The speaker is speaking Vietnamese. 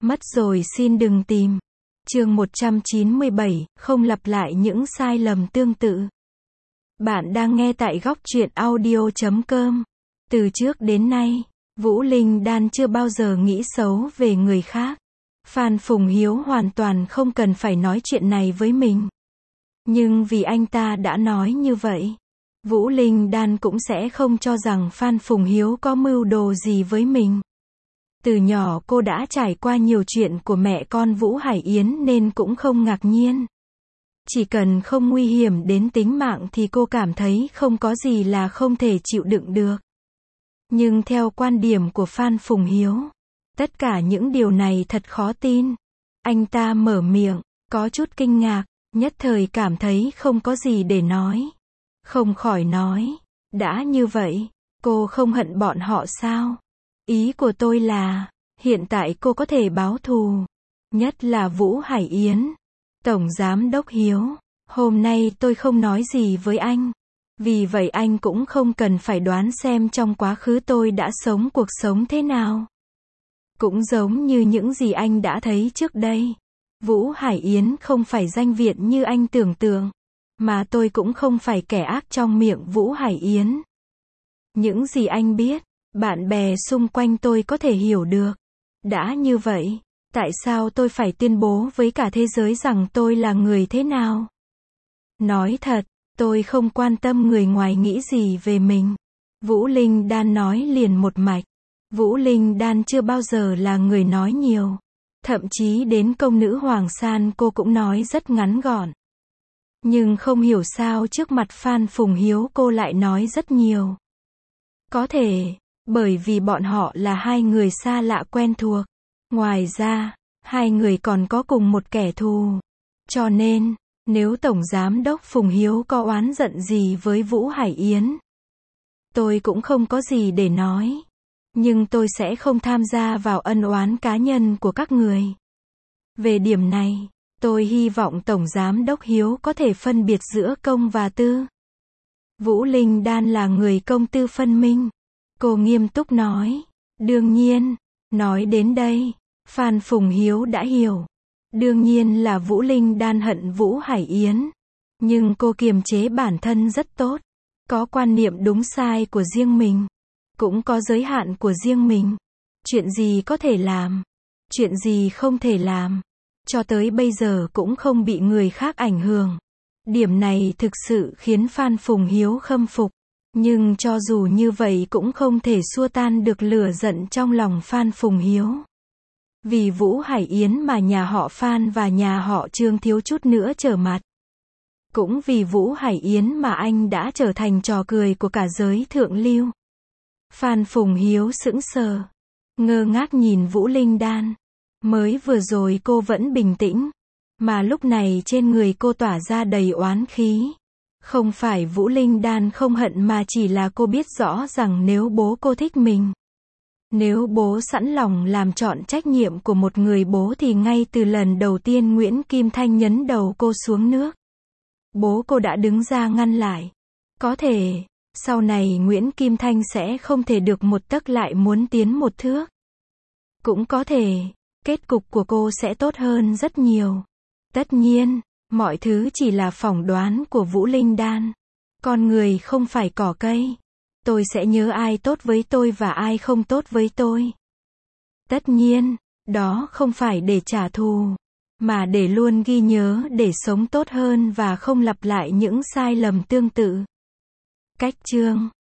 Mất rồi xin đừng tìm. Chương 197, không lặp lại những sai lầm tương tự. Bạn đang nghe tại góc truyện audio.com. Từ trước đến nay, Vũ Linh Đan chưa bao giờ nghĩ xấu về người khác. Phan Phùng Hiếu hoàn toàn không cần phải nói chuyện này với mình. Nhưng vì anh ta đã nói như vậy, Vũ Linh Đan cũng sẽ không cho rằng Phan Phùng Hiếu có mưu đồ gì với mình. Từ nhỏ cô đã trải qua nhiều chuyện của mẹ con Vũ Hải Yến nên cũng không ngạc nhiên. Chỉ cần không nguy hiểm đến tính mạng thì cô cảm thấy không có gì là không thể chịu đựng được. Nhưng theo quan điểm của Phan Phùng Hiếu, tất cả những điều này thật khó tin. Anh ta mở miệng, có chút kinh ngạc, nhất thời cảm thấy không có gì để nói. Không khỏi nói, đã như vậy, cô không hận bọn họ sao? Ý của tôi là, hiện tại cô có thể báo thù. Nhất là Vũ Hải Yến. Tổng Giám Đốc Hiếu, hôm nay tôi không nói gì với anh. Vì vậy anh cũng không cần phải đoán xem trong quá khứ tôi đã sống cuộc sống thế nào. Cũng giống như những gì anh đã thấy trước đây. Vũ Hải Yến không phải danh viện như anh tưởng tượng. Mà tôi cũng không phải kẻ ác trong miệng Vũ Hải Yến. Những gì anh biết, bạn bè xung quanh tôi có thể hiểu được. Đã như vậy, tại sao tôi phải tuyên bố với cả thế giới rằng tôi là người thế nào? Nói thật, tôi không quan tâm người ngoài nghĩ gì về mình. Vũ Linh Đan nói liền một mạch. Vũ Linh Đan chưa bao giờ là người nói nhiều. Thậm chí đến công nữ Hoàng San cô cũng nói rất ngắn gọn. Nhưng không hiểu sao trước mặt Phan Phùng Hiếu cô lại nói rất nhiều. Có thể, bởi vì bọn họ là hai người xa lạ quen thuộc. Ngoài ra, hai người còn có cùng một kẻ thù. Cho nên, nếu Tổng Giám Đốc Phùng Hiếu có oán giận gì với Vũ Hải Yến, tôi cũng không có gì để nói. Nhưng tôi sẽ không tham gia vào ân oán cá nhân của các người. Về điểm này, tôi hy vọng Tổng Giám Đốc Hiếu có thể phân biệt giữa công và tư. Vũ Linh Đan là người công tư phân minh. Cô nghiêm túc nói. Đương nhiên, nói đến đây, Phan Phùng Hiếu đã hiểu. Đương nhiên là Vũ Linh Đan hận Vũ Hải Yến. Nhưng cô kiềm chế bản thân rất tốt. Có quan niệm đúng sai của riêng mình. Cũng có giới hạn của riêng mình. Chuyện gì có thể làm. Chuyện gì không thể làm. Cho tới bây giờ cũng không bị người khác ảnh hưởng. Điểm này thực sự khiến Phan Phùng Hiếu khâm phục. Nhưng cho dù như vậy cũng không thể xua tan được lửa giận trong lòng Phan Phùng Hiếu. Vì Vũ Hải Yến mà nhà họ Phan và nhà họ Trương thiếu chút nữa trở mặt. Cũng vì Vũ Hải Yến mà anh đã trở thành trò cười của cả giới thượng lưu. Phan Phùng Hiếu sững sờ, ngơ ngác nhìn Vũ Linh Đan. Mới vừa rồi cô vẫn bình tĩnh, mà lúc này trên người cô tỏa ra đầy oán khí. Không phải Vũ Linh Đan không hận mà chỉ là cô biết rõ rằng nếu bố cô thích mình, nếu bố sẵn lòng làm trọn trách nhiệm của một người bố thì ngay từ lần đầu tiên Nguyễn Kim Thanh nhấn đầu cô xuống nước, bố cô đã đứng ra ngăn lại. Có thể, sau này Nguyễn Kim Thanh sẽ không thể được một tấc lại muốn tiến một thước. Cũng có thể, kết cục của cô sẽ tốt hơn rất nhiều. Tất nhiên, mọi thứ chỉ là phỏng đoán của Vũ Linh Đan. Con người không phải cỏ cây. Tôi sẽ nhớ ai tốt với tôi và ai không tốt với tôi. Tất nhiên, đó không phải để trả thù, mà để luôn ghi nhớ để sống tốt hơn và không lặp lại những sai lầm tương tự. Cách chương